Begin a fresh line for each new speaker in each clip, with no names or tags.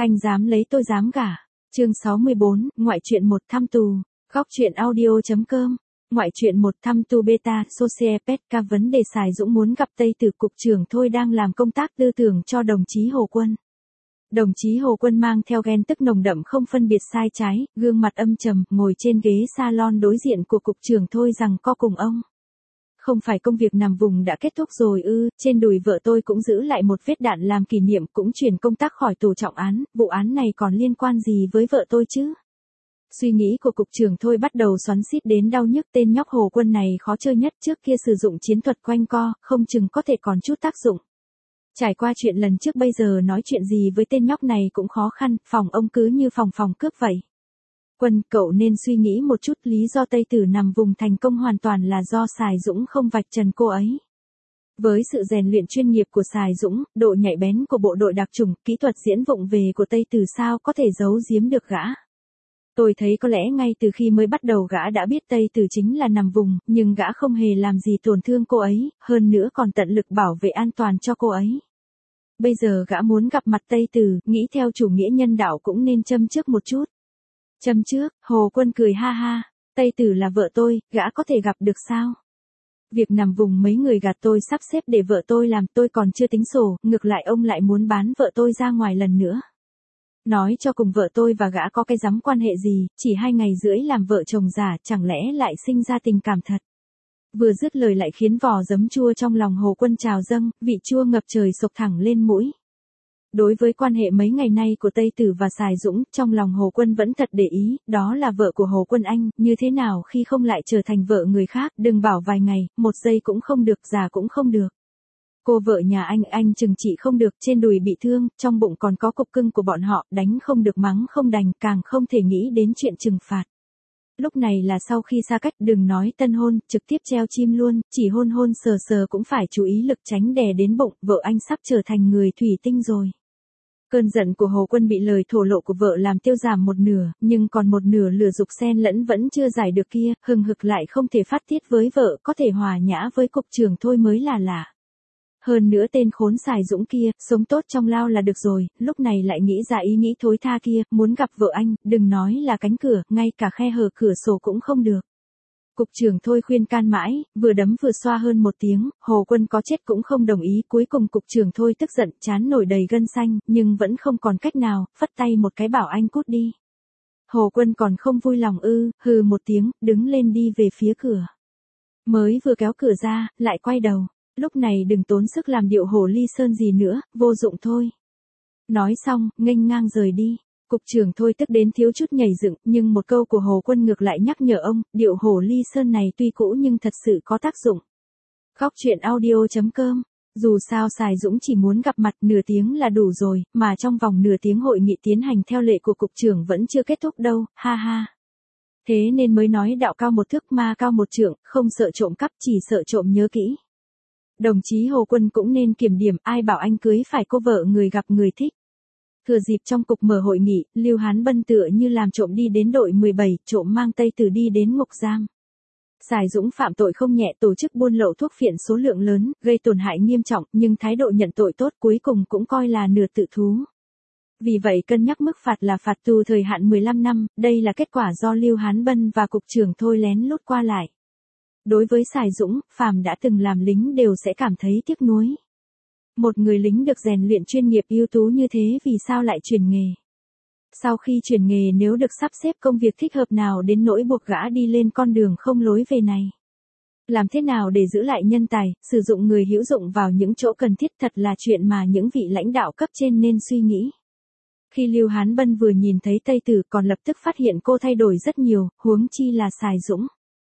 Anh dám lấy tôi dám gả. Chương 64, ngoại truyện 1 thăm tù. Góc truyện audio.com. Ngoại truyện 1 thăm tù beta Sociopet vấn đề Sài Dũng muốn gặp Tây Tử cục trưởng thôi đang làm công tác tư tưởng cho đồng chí Hồ Quân. Đồng chí Hồ Quân mang theo ghen tức nồng đậm không phân biệt sai trái, gương mặt âm trầm, ngồi trên ghế salon đối diện của cục trưởng thôi rằng co cùng ông. Không phải công việc nằm vùng đã kết thúc rồi ư, trên đùi vợ tôi cũng giữ lại một vết đạn làm kỷ niệm, cũng chuyển công tác khỏi tù trọng án, vụ án này còn liên quan gì với vợ tôi chứ? Suy nghĩ của cục trưởng thôi bắt đầu xoắn xít đến đau nhức, tên nhóc Hồ Quân này khó chơi nhất, trước kia sử dụng chiến thuật quanh co, không chừng có thể còn chút tác dụng. Trải qua chuyện lần trước bây giờ nói chuyện gì với tên nhóc này cũng khó khăn, phòng ông cứ như phòng cướp vậy. Quân, cậu nên suy nghĩ một chút, lý do Tây Tử nằm vùng thành công hoàn toàn là do Sài Dũng không vạch trần cô ấy. Với sự rèn luyện chuyên nghiệp của Sài Dũng, độ nhạy bén của bộ đội đặc chủng, kỹ thuật diễn vụng về của Tây Tử sao có thể giấu giếm được gã. Tôi thấy có lẽ ngay từ khi mới bắt đầu gã đã biết Tây Tử chính là nằm vùng, nhưng gã không hề làm gì tổn thương cô ấy, hơn nữa còn tận lực bảo vệ an toàn cho cô ấy. Bây giờ gã muốn gặp mặt Tây Tử, nghĩ theo chủ nghĩa nhân đạo cũng nên châm trước một chút. Châm trước, Hồ Quân cười ha ha, Tây Tử là vợ tôi, gã có thể gặp được sao? Việc nằm vùng mấy người gạt tôi sắp xếp để vợ tôi làm, tôi còn chưa tính sổ, ngược lại ông lại muốn bán vợ tôi ra ngoài lần nữa. Nói cho cùng vợ tôi và gã có cái dám quan hệ gì, chỉ 2 ngày rưỡi làm vợ chồng giả, chẳng lẽ lại sinh ra tình cảm thật. Vừa dứt lời lại khiến vò giấm chua trong lòng Hồ Quân trào dâng, vị chua ngập trời sộc thẳng lên mũi. Đối với quan hệ mấy ngày nay của Tây Tử và Sài Dũng, trong lòng Hồ Quân vẫn thật để ý, đó là vợ của Hồ Quân anh, như thế nào khi không lại trở thành vợ người khác, đừng bảo vài ngày, 1 giây cũng không được, già cũng không được. Cô vợ nhà anh chừng trị không được, trên đùi bị thương, trong bụng còn có cục cưng của bọn họ, đánh không được mắng không đành, càng không thể nghĩ đến chuyện trừng phạt. Lúc này là sau khi xa cách, đừng nói tân hôn, trực tiếp treo chim luôn, chỉ hôn sờ cũng phải chú ý lực tránh đè đến bụng, vợ anh sắp trở thành người thủy tinh rồi. Cơn giận của Hồ Quân bị lời thổ lộ của vợ làm tiêu giảm một nửa, nhưng còn một nửa lửa dục xen lẫn vẫn chưa giải được kia, hừng hực lại không thể phát tiết với vợ, có thể hòa nhã với cục trưởng thôi mới là lạ. Hơn nữa tên khốn Sài Dũng kia, sống tốt trong lao là được rồi, lúc này lại nghĩ ra ý nghĩ thối tha kia, muốn gặp vợ anh, đừng nói là cánh cửa, ngay cả khe hở cửa sổ cũng không được. Cục trưởng thôi khuyên can mãi, vừa đấm vừa xoa hơn 1 tiếng, Hồ Quân có chết cũng không đồng ý, cuối cùng cục trưởng thôi tức giận, trán nổi đầy gân xanh, nhưng vẫn không còn cách nào, phất tay một cái bảo anh cút đi. Hồ Quân còn không vui lòng ư, hừ một tiếng, đứng lên đi về phía cửa. Mới vừa kéo cửa ra, lại quay đầu. Lúc này đừng tốn sức làm điệu hồ ly sơn gì nữa, vô dụng thôi. Nói xong, nghênh ngang rời đi. Cục trưởng thôi tức đến thiếu chút nhảy dựng, nhưng một câu của Hồ Quân ngược lại nhắc nhở ông, điệu hồ ly sơn này tuy cũ nhưng thật sự có tác dụng. Góc truyện audio.com. Dù sao Sài Dũng chỉ muốn gặp mặt nửa tiếng là đủ rồi, mà trong vòng nửa tiếng hội nghị tiến hành theo lệ của cục trưởng vẫn chưa kết thúc đâu, ha ha. Thế nên mới nói đạo cao 1 thước ma cao 1 trượng, không sợ trộm cắp chỉ sợ trộm nhớ kỹ. Đồng chí Hồ Quân cũng nên kiểm điểm, ai bảo anh cưới phải cô vợ người gặp người thích. Thừa dịp trong cục mở hội nghị, Lưu Hán Bân tựa như làm trộm đi đến đội 17, trộm mang Tây Tử đi đến ngục giam. Sài Dũng phạm tội không nhẹ, tổ chức buôn lậu thuốc phiện số lượng lớn, gây tổn hại nghiêm trọng, nhưng thái độ nhận tội tốt, cuối cùng cũng coi là nửa tự thú. Vì vậy cân nhắc mức phạt là phạt tù thời hạn 15 năm, đây là kết quả do Lưu Hán Bân và cục trưởng thôi lén lút qua lại. Đối với Sài Dũng, phàm đã từng làm lính đều sẽ cảm thấy tiếc nuối. Một người lính được rèn luyện chuyên nghiệp ưu tú như thế vì sao lại chuyển nghề? Sau khi chuyển nghề nếu được sắp xếp công việc thích hợp nào đến nỗi buộc gã đi lên con đường không lối về này? Làm thế nào để giữ lại nhân tài, sử dụng người hữu dụng vào những chỗ cần thiết, thật là chuyện mà những vị lãnh đạo cấp trên nên suy nghĩ. Khi Lưu Hán Bân vừa nhìn thấy Tây Tử còn lập tức phát hiện cô thay đổi rất nhiều, huống chi là Sài Dũng.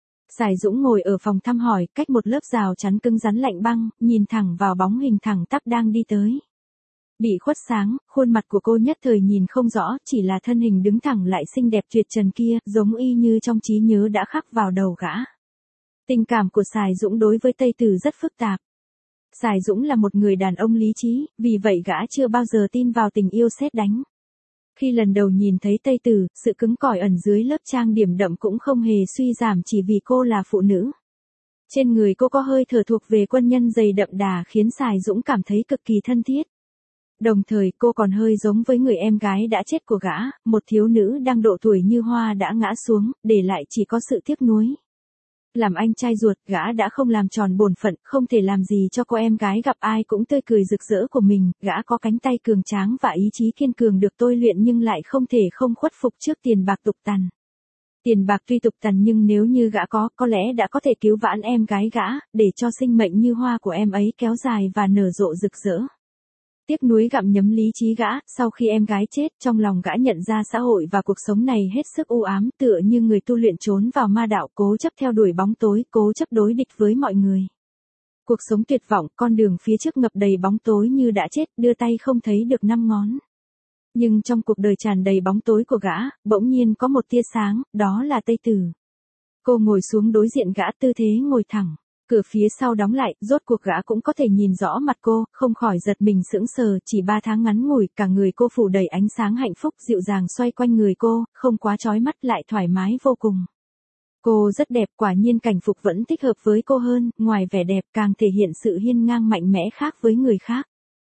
Sài Dũng ngồi ở phòng thăm hỏi, cách một lớp rào chắn cứng rắn lạnh băng, nhìn thẳng vào bóng hình thẳng tắp đang đi tới. Bị khuất sáng, khuôn mặt của cô nhất thời nhìn không rõ, chỉ là thân hình đứng thẳng lại xinh đẹp tuyệt trần kia, giống y như trong trí nhớ đã khắc vào đầu gã. Tình cảm của Sài Dũng đối với Tây Tử rất phức tạp. Sài Dũng là một người đàn ông lý trí, vì vậy gã chưa bao giờ tin vào tình yêu sét đánh. Khi lần đầu nhìn thấy Tây Tử, sự cứng cỏi ẩn dưới lớp trang điểm đậm cũng không hề suy giảm chỉ vì cô là phụ nữ. Trên người cô có hơi thở thuộc về quân nhân dày đậm đà khiến Sài Dũng cảm thấy cực kỳ thân thiết. Đồng thời cô còn hơi giống với người em gái đã chết của gã, một thiếu nữ đang độ tuổi như hoa đã ngã xuống, để lại chỉ có sự tiếc nuối. Làm anh trai ruột, gã đã không làm tròn bổn phận, không thể làm gì cho cô em gái gặp ai cũng tươi cười rực rỡ của mình, gã có cánh tay cường tráng và ý chí kiên cường được tôi luyện nhưng lại không thể không khuất phục trước tiền bạc tục tằn. Tiền bạc tuy tục tằn nhưng nếu như gã có lẽ đã có thể cứu vãn em gái gã, để cho sinh mệnh như hoa của em ấy kéo dài và nở rộ rực rỡ. Tiếc nuối gặm nhấm lý trí gã, sau khi em gái chết, trong lòng gã nhận ra xã hội và cuộc sống này hết sức u ám, tựa như người tu luyện trốn vào ma đạo, cố chấp theo đuổi bóng tối, cố chấp đối địch với mọi người. Cuộc sống tuyệt vọng, con đường phía trước ngập đầy bóng tối như đã chết, đưa tay không thấy được năm ngón. Nhưng trong cuộc đời tràn đầy bóng tối của gã, bỗng nhiên có một tia sáng, đó là Tây Tử. Cô ngồi xuống đối diện gã, tư thế ngồi thẳng. Cửa phía sau đóng lại, rốt cuộc gã cũng có thể nhìn rõ mặt cô, không khỏi giật mình sững sờ, chỉ 3 tháng ngắn ngủi, cả người cô phủ đầy ánh sáng hạnh phúc dịu dàng xoay quanh người cô, không quá chói mắt lại thoải mái vô cùng. Cô rất đẹp, quả nhiên cảnh phục vẫn thích hợp với cô hơn, ngoài vẻ đẹp càng thể hiện sự hiên ngang mạnh mẽ khác với người khác.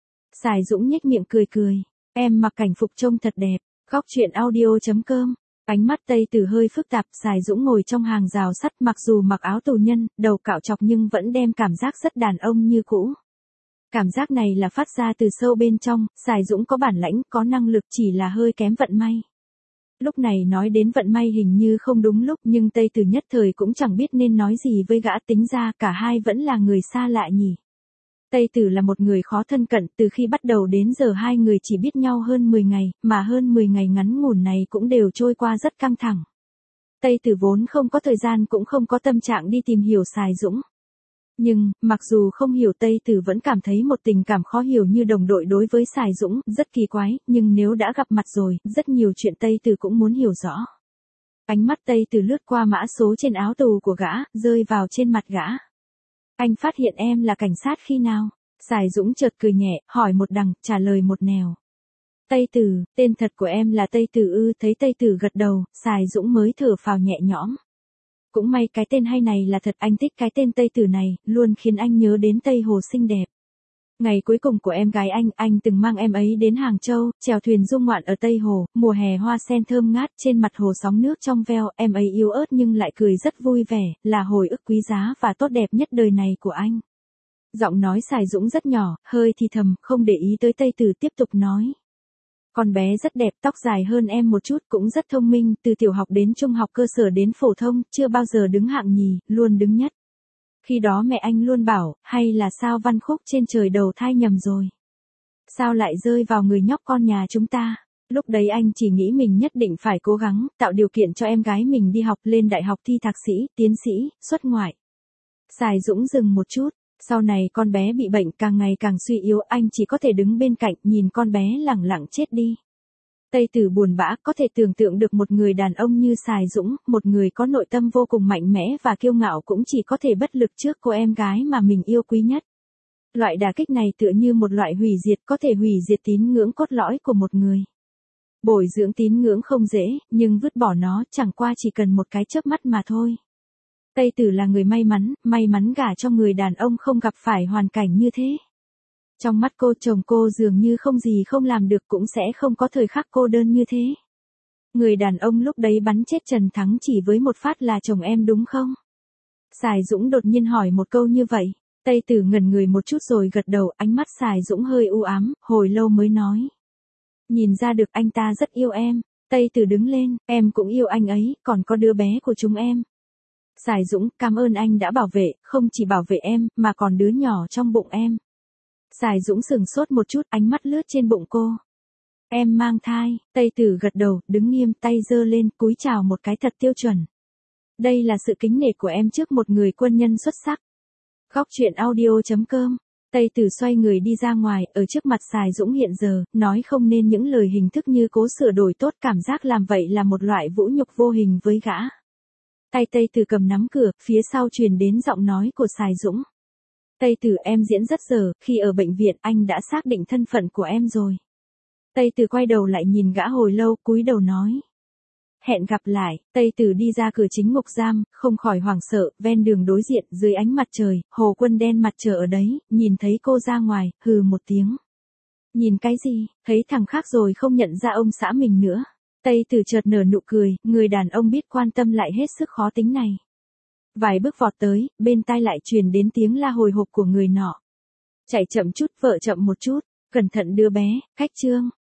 Sài Dũng nhếch miệng cười cười, em mặc cảnh phục trông thật đẹp, góc truyện audio.com. Ánh mắt Tây Tử hơi phức tạp, Sài Dũng ngồi trong hàng rào sắt mặc dù mặc áo tù nhân, đầu cạo chọc nhưng vẫn đem cảm giác rất đàn ông như cũ. Cảm giác này là phát ra từ sâu bên trong, Sài Dũng có bản lãnh, có năng lực chỉ là hơi kém vận may. Lúc này nói đến vận may hình như không đúng lúc nhưng Tây Tử nhất thời cũng chẳng biết nên nói gì với gã, tính ra cả hai vẫn là người xa lạ nhỉ. Tây Tử là một người khó thân cận, từ khi bắt đầu đến giờ hai người chỉ biết nhau hơn 10 ngày, mà hơn 10 ngày ngắn ngủn này cũng đều trôi qua rất căng thẳng. Tây Tử vốn không có thời gian cũng không có tâm trạng đi tìm hiểu Sài Dũng. Nhưng, mặc dù không hiểu Tây Tử vẫn cảm thấy một tình cảm khó hiểu như đồng đội đối với Sài Dũng, rất kỳ quái, nhưng nếu đã gặp mặt rồi, rất nhiều chuyện Tây Tử cũng muốn hiểu rõ. Ánh mắt Tây Tử lướt qua mã số trên áo tù của gã, rơi vào trên mặt gã. Anh phát hiện em là cảnh sát khi nào? Sài Dũng chợt cười nhẹ, hỏi một đằng, trả lời một nẻo. Tây Tử, tên thật của em là Tây Tử ư? Thấy Tây Tử gật đầu, Sài Dũng mới thở phào nhẹ nhõm. Cũng may cái tên hay này là thật, anh thích cái tên Tây Tử này, luôn khiến anh nhớ đến Tây Hồ xinh đẹp. Ngày cuối cùng của em gái anh từng mang em ấy đến Hàng Châu, chèo thuyền du ngoạn ở Tây Hồ, mùa hè hoa sen thơm ngát, trên mặt hồ sóng nước trong veo, em ấy yếu ớt nhưng lại cười rất vui vẻ, là hồi ức quý giá và tốt đẹp nhất đời này của anh. Giọng nói Sài Dũng rất nhỏ, hơi thì thầm, không để ý tới Tây Tử, tiếp tục nói. Con bé rất đẹp, tóc dài hơn em một chút, cũng rất thông minh, từ tiểu học đến trung học cơ sở đến phổ thông, chưa bao giờ đứng hạng nhì, luôn đứng nhất. Khi đó mẹ anh luôn bảo, hay là sao Văn Khúc trên trời đầu thai nhầm rồi. Sao lại rơi vào người nhóc con nhà chúng ta. Lúc đấy anh chỉ nghĩ mình nhất định phải cố gắng, tạo điều kiện cho em gái mình đi học, lên đại học, thi thạc sĩ, tiến sĩ, xuất ngoại. Sài Dũng dừng một chút, sau này con bé bị bệnh càng ngày càng suy yếu, anh chỉ có thể đứng bên cạnh, nhìn con bé lẳng lặng chết đi. Tây Tử buồn bã, có thể tưởng tượng được một người đàn ông như Sài Dũng, một người có nội tâm vô cùng mạnh mẽ và kiêu ngạo cũng chỉ có thể bất lực trước cô em gái mà mình yêu quý nhất. Loại đả kích này tựa như một loại hủy diệt, có thể hủy diệt tín ngưỡng cốt lõi của một người. Bồi dưỡng tín ngưỡng không dễ, nhưng vứt bỏ nó chẳng qua chỉ cần một cái chớp mắt mà thôi. Tây Tử là người may mắn gả cho người đàn ông không gặp phải hoàn cảnh như thế. Trong mắt cô, chồng cô dường như không gì không làm được, cũng sẽ không có thời khắc cô đơn như thế. Người đàn ông lúc đấy bắn chết Trần Thắng chỉ với một phát là chồng em đúng không? Sài Dũng đột nhiên hỏi một câu như vậy. Tây Tử ngẩn người một chút rồi gật đầu, ánh mắt Sài Dũng hơi u ám, hồi lâu mới nói. Nhìn ra được anh ta rất yêu em. Tây Tử đứng lên, em cũng yêu anh ấy, còn có đứa bé của chúng em. Sài Dũng, cảm ơn anh đã bảo vệ, không chỉ bảo vệ em, mà còn đứa nhỏ trong bụng em. Sài Dũng sừng sốt một chút, ánh mắt lướt trên bụng cô. Em mang thai. Tây Tử gật đầu, đứng nghiêm, tay giơ lên, cúi chào một cái thật tiêu chuẩn. Đây là sự kính nể của em trước một người quân nhân xuất sắc. Góc truyện audio.com. Tây Tử xoay người đi ra ngoài, ở trước mặt Sài Dũng hiện giờ, nói không nên những lời hình thức như cố sửa đổi tốt, cảm giác làm vậy là một loại vũ nhục vô hình với gã. Tay Tây Tử cầm nắm cửa, phía sau truyền đến giọng nói của Sài Dũng. Tây Tử, em diễn rất dở, khi ở bệnh viện anh đã xác định thân phận của em rồi. Tây Tử quay đầu lại nhìn gã hồi lâu, cúi đầu nói. Hẹn gặp lại. Tây Tử đi ra cửa chính ngục giam, không khỏi hoảng sợ, ven đường đối diện, dưới ánh mặt trời, Hồ Quân đen mặt chờ ở đấy, nhìn thấy cô ra ngoài, hừ một tiếng. Nhìn cái gì, thấy thằng khác rồi không nhận ra ông xã mình nữa. Tây Tử chợt nở nụ cười, người đàn ông biết quan tâm lại hết sức khó tính này. Vài bước vọt tới, bên tai lại truyền đến tiếng la hồi hộp của người nọ. Chạy chậm chút, vợ chậm một chút, cẩn thận đứa bé, khách Trương.